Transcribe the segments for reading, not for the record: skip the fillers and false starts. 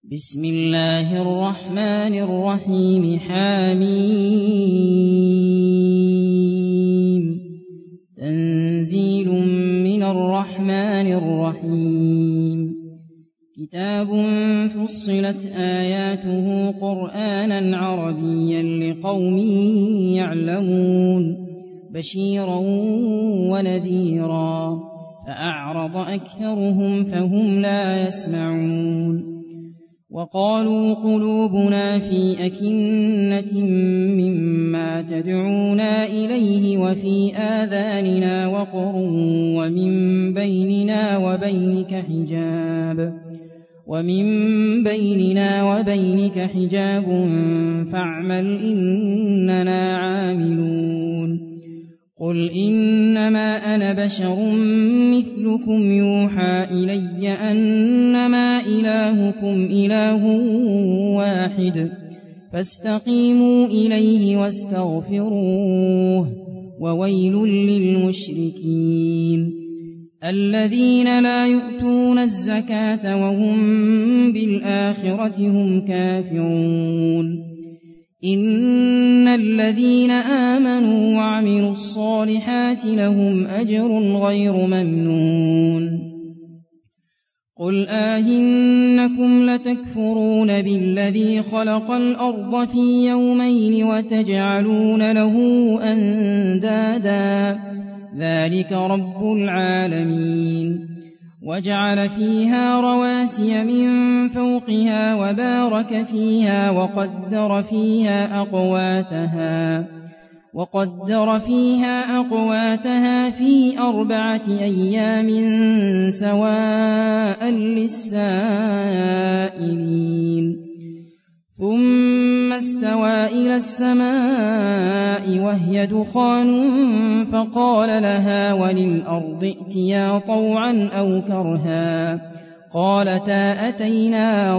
بسم الله الرحمن الرحيم حميم تنزيل من الرحمن الرحيم كتاب فصلت آياته قرآنا عربيا لقوم يعلمون بشيرا ونذيرا فأعرض أكثرهم فهم لا يسمعون وقالوا قلوبنا في أكنة مما تدعونا إليه وفي آذاننا وقر ومن بيننا وبينك حجاب فاعمل إننا عاملون قل إنما أنا بشر مثلكم يوحى إلي أنما إلهكم إله واحد فاستقيموا إليه واستغفروه وويل للمشركين الذين لا يؤتون الزكاة وهم بالآخرة هم كافرون إن الذين آمنوا وعملوا الصالحات لهم أجر غير ممنون قل آهنكم لتكفرون بالذي خلق الأرض في يومين وتجعلون له أندادا ذلك رب العالمين وجعل فيها رواسي من فوقها وبارك فيها وقدر فيها أقواتها في 4 أيام سواء للسائلين ثم استوى إلى السماء وهي دخان فقال لها وللأرض ائتيا طوعا أو كرها قالتا أتينا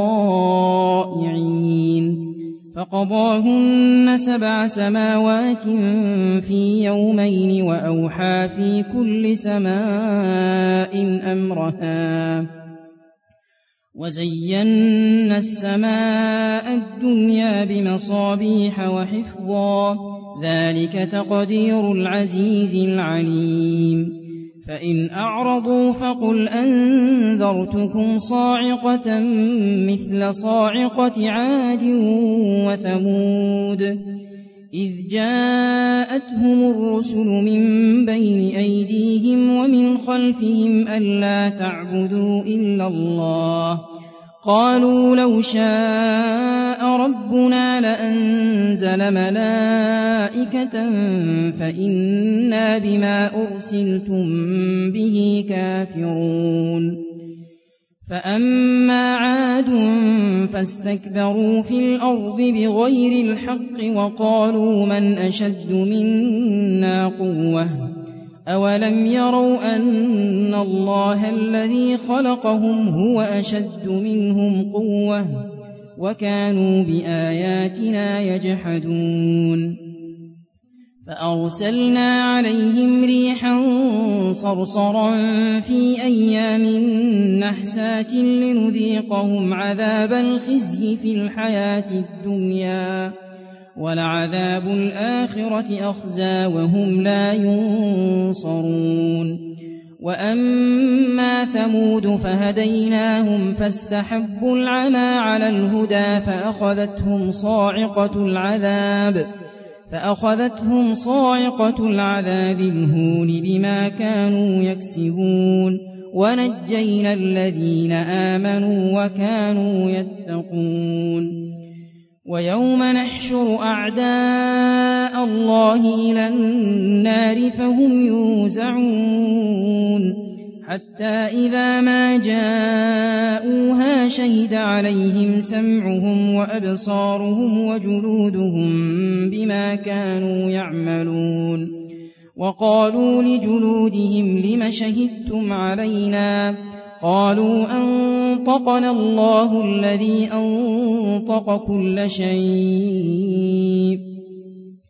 طائعين فقضاهن 7 سماوات في يومين وأوحى في كل سماء أمرها وزينا السماء الدنيا بمصابيح وحفظا ذلك تقدير العزيز العليم فإن أعرضوا فقل أنذرتكم صاعقة مثل صاعقة عاد وثمود إذ جاءتهم الرسل من بين أيديهم ومن خلفهم ألا تعبدوا إلا الله قالوا لو شاء ربنا لأنزل ملائكة فإنا بما أرسلتم به كافرون فأما عاد فاستكبروا في الأرض بغير الحق وقالوا من أشد منا قوة أولم يروا أن الله الذي خلقهم هو أشد منهم قوة وكانوا بآياتنا يجحدون فأرسلنا عليهم ريحا صرصرا في أيام نحسات لنذيقهم عذاب الخزي في الحياة الدنيا ولعذاب الآخرة أخزى وهم لا ينصرون وأما ثمود فهديناهم فاستحبوا العمى على الهدى فأخذتهم صاعقة العذاب الهون بما كانوا يكسبون ونجينا الذين آمنوا وكانوا يتقون ويوم نحشر أعداء الله إلى النار فهم يوزعون حتى إذا ما جاءوها شهد عليهم سمعهم وأبصارهم وجلودهم بما كانوا يعملون وقالوا لجلودهم لم شهدتم علينا قالوا أنطقنا الله الذي أنطق كل شيء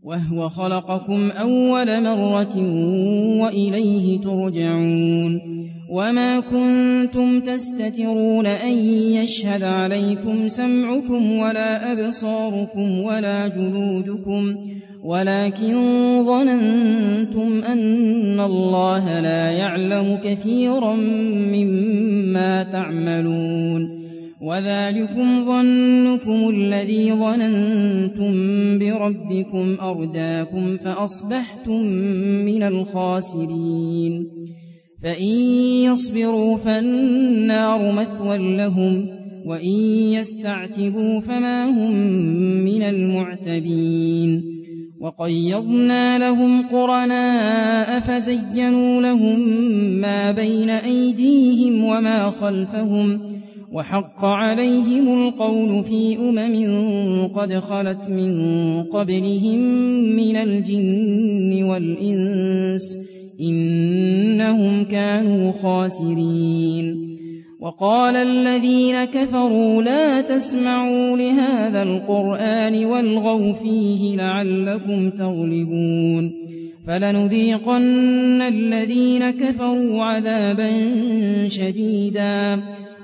وهو خلقكم أول مرة وإليه ترجعون وما كنتم تستترون أن يشهد عليكم سمعكم ولا أبصاركم ولا جلودكم ولكن ظننتم أن الله لا يعلم كثيرا مما تعملون وذلكم ظنكم الذي ظننتم بربكم أرداكم فأصبحتم من الخاسرين فإن يصبروا فالنار مثوى لهم وإن يستعتبوا فما هم من المعتبين وقيضنا لهم قرناء فزينوا لهم ما بين أيديهم وما خلفهم وحق عليهم القول في قد خلت من قبلهم من الجن والإنس إنهم كانوا خاسرين وقال الذين كفروا لا تسمعوا لهذا القرآن والغوا فيه لعلكم تغلبون فلنذيقن الذين كفروا عذابا شديدا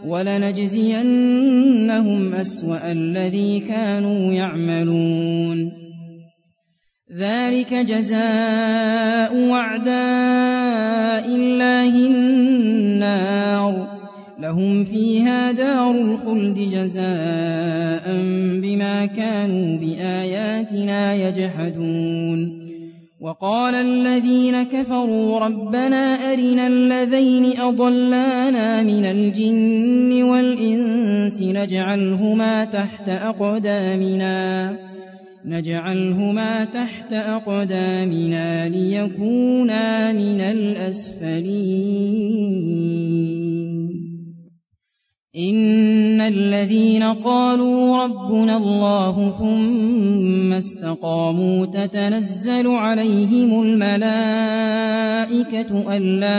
ولنجزينهم أسوأ الذي كانوا يعملون ذلك جزاء أعداء الله النار لهم فيها دار الخلد جزاء بما كانوا بآياتنا يجحدون وقال الذين كفروا ربنا أرنا الذين أضلانا من الجن والإنس نجعلهما تحت أقدامنا ليكونا من الأسفلين إن الذين قالوا ربنا الله ثم استقاموا تتنزل عليهم الملائكة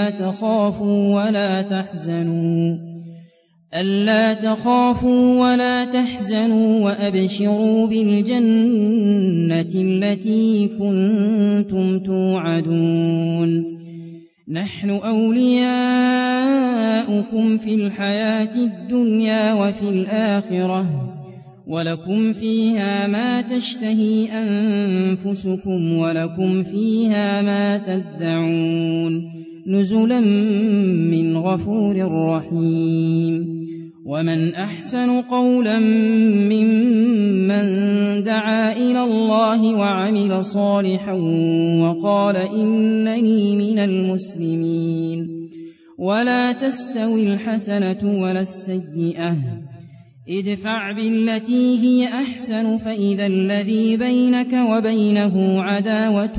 ألا تخافوا ولا تحزنوا وأبشروا بالجنة التي كنتم توعدون نحن أولياؤكم في الحياة الدنيا وفي الآخرة ولكم فيها ما تشتهي أنفسكم ولكم فيها ما تدعون نزلا من غفور رحيم ومن أحسن قولا ممن دعا إلى الله وعمل صالحا وقال إنني من المسلمين ولا تستوي الحسنة ولا السيئة ادفع بالتي هي أحسن فإذا الذي بينك وبينه عداوة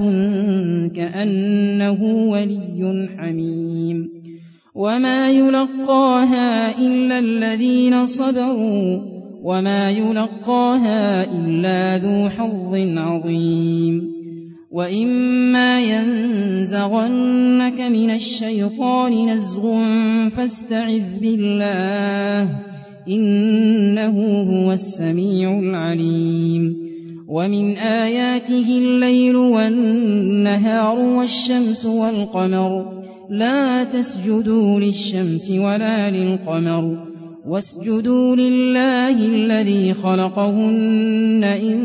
كأنه ولي حميم وما يلقاها إلا الذين صبروا وما يلقاها إلا ذو حظ عظيم وإما ينزغنك من الشيطان نزغ فاستعذ بالله إنه هو السميع العليم ومن آياته الليل والنهار والشمس والقمر لا تسجدوا للشمس ولا للقمر واسجدوا لله الذي خلقهن إن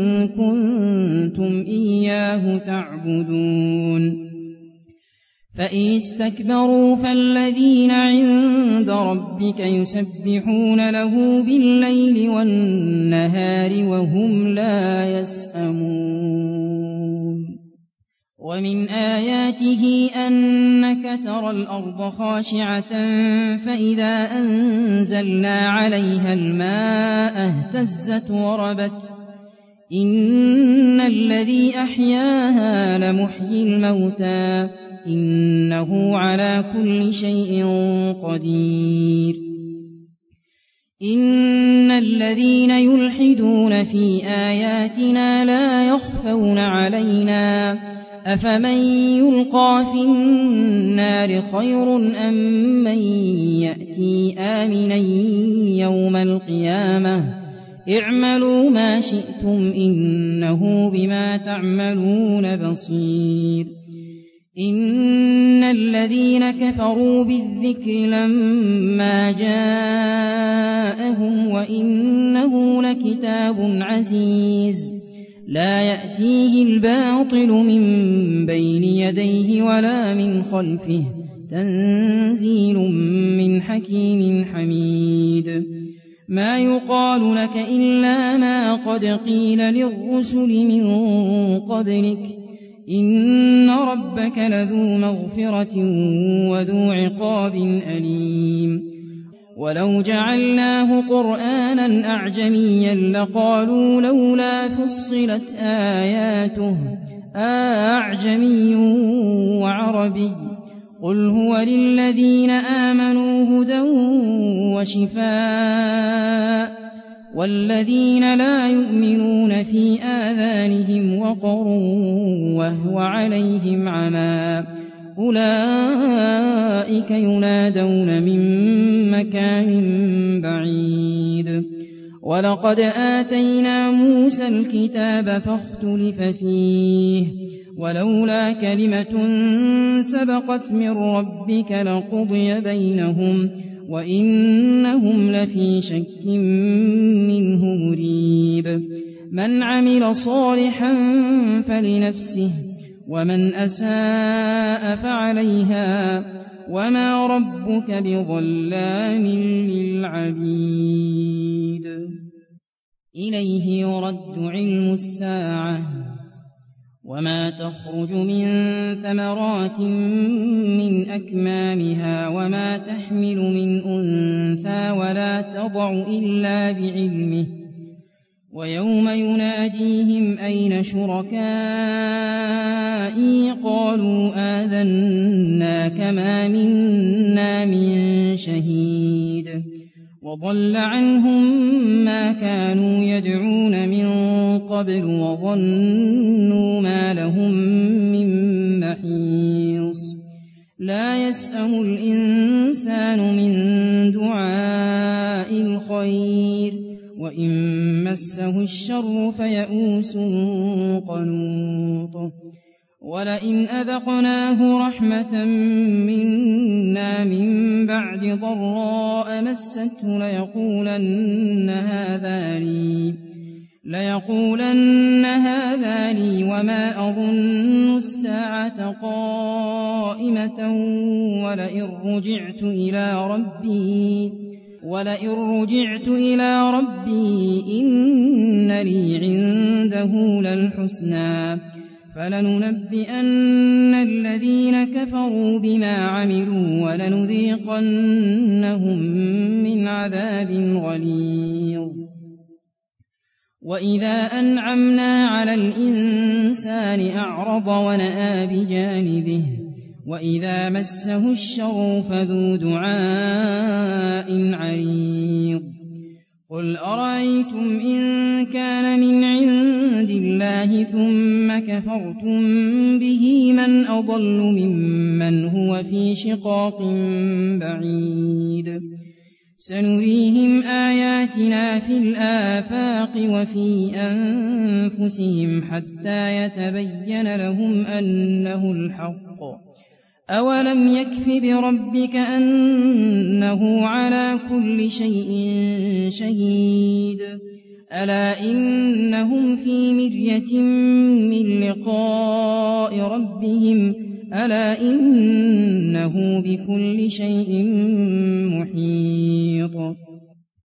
كنتم إياه تعبدون فإن استكبروا فالذين عند ربك يسبحون له بالليل والنهار وهم لا يسأمون ومن آياته أنك ترى الأرض خاشعة فإذا أنزلنا عليها الماء اهتزت وربت إن الذي أحياها لمحيي الموتى إنه على كل شيء قدير إن الذين يلحدون في آياتنا لا يخفون علينا أفمن يلقى في النار خير أم من يأتي آمنا يوم القيامة اعملوا ما شئتم إنه بما تعملون بصير إن الذين كفروا بالذكر لما جاءهم وإنه لكتاب عزيز لا يأتيه الباطل من بين يديه ولا من خلفه تنزيل من حكيم حميد ما يقال لك إلا ما قد قيل للرسل من قبلك إن ربك لذو مغفرة وذو عقاب أليم ولو جعلناه قرآنا أعجميا لقالوا لولا فصلت آياته أعجمي وعربي قل هو للذين آمنوا هدى وشفاء والذين لا يؤمنون في آذانهم وقر وهو عليهم عمى أولئك ينادون من مكان بعيد ولقد آتينا موسى الكتاب فاختلف فيه ولولا كلمة سبقت من ربك لقضي بينهم وإنهم لفي شك منه مريب من عمل صالحا فلنفسه ومن أساء فعليها وما ربك بظلام للعبيد إليه يرد علم الساعة وما تخرج من ثمرات من أكمامها وما تحمل من أنثى ولا تضع إلا بعلمه ويوم يناديهم أين شركائي قالوا آذناك ما منا من شهيد وضل عنهم ما كانوا يدعون من قبل وظنوا ما لهم من محيص لا يسأم الإنسان من دعاء الخير وإن مسه الشر فيئوس قنوط ولئن أذقناه رحمة منا من بعد ضراء مسته ليقولن هذا لي وما أظن الساعة قائمة ولئن رجعت إلى ربي إن لي عنده للحسنى فلننبئن الذين كفروا بما عملوا ولنذيقنهم من عذاب غليظ وإذا أنعمنا على الإنسان أعرض ونأى بجانبه وإذا مسه الشر فذو دعاء عريض قل أرأيتم إن كان من عند الله ثم كفرتم به من أضل ممن هو في شقاق بعيد سنريهم آياتنا في الآفاق وفي أنفسهم حتى يتبين لهم أنه الحق أولم يكف بربك أنه على كل شيء شهيد ألا إنهم في مرية من لقاء ربهم ألا إنه بكل شيء محيط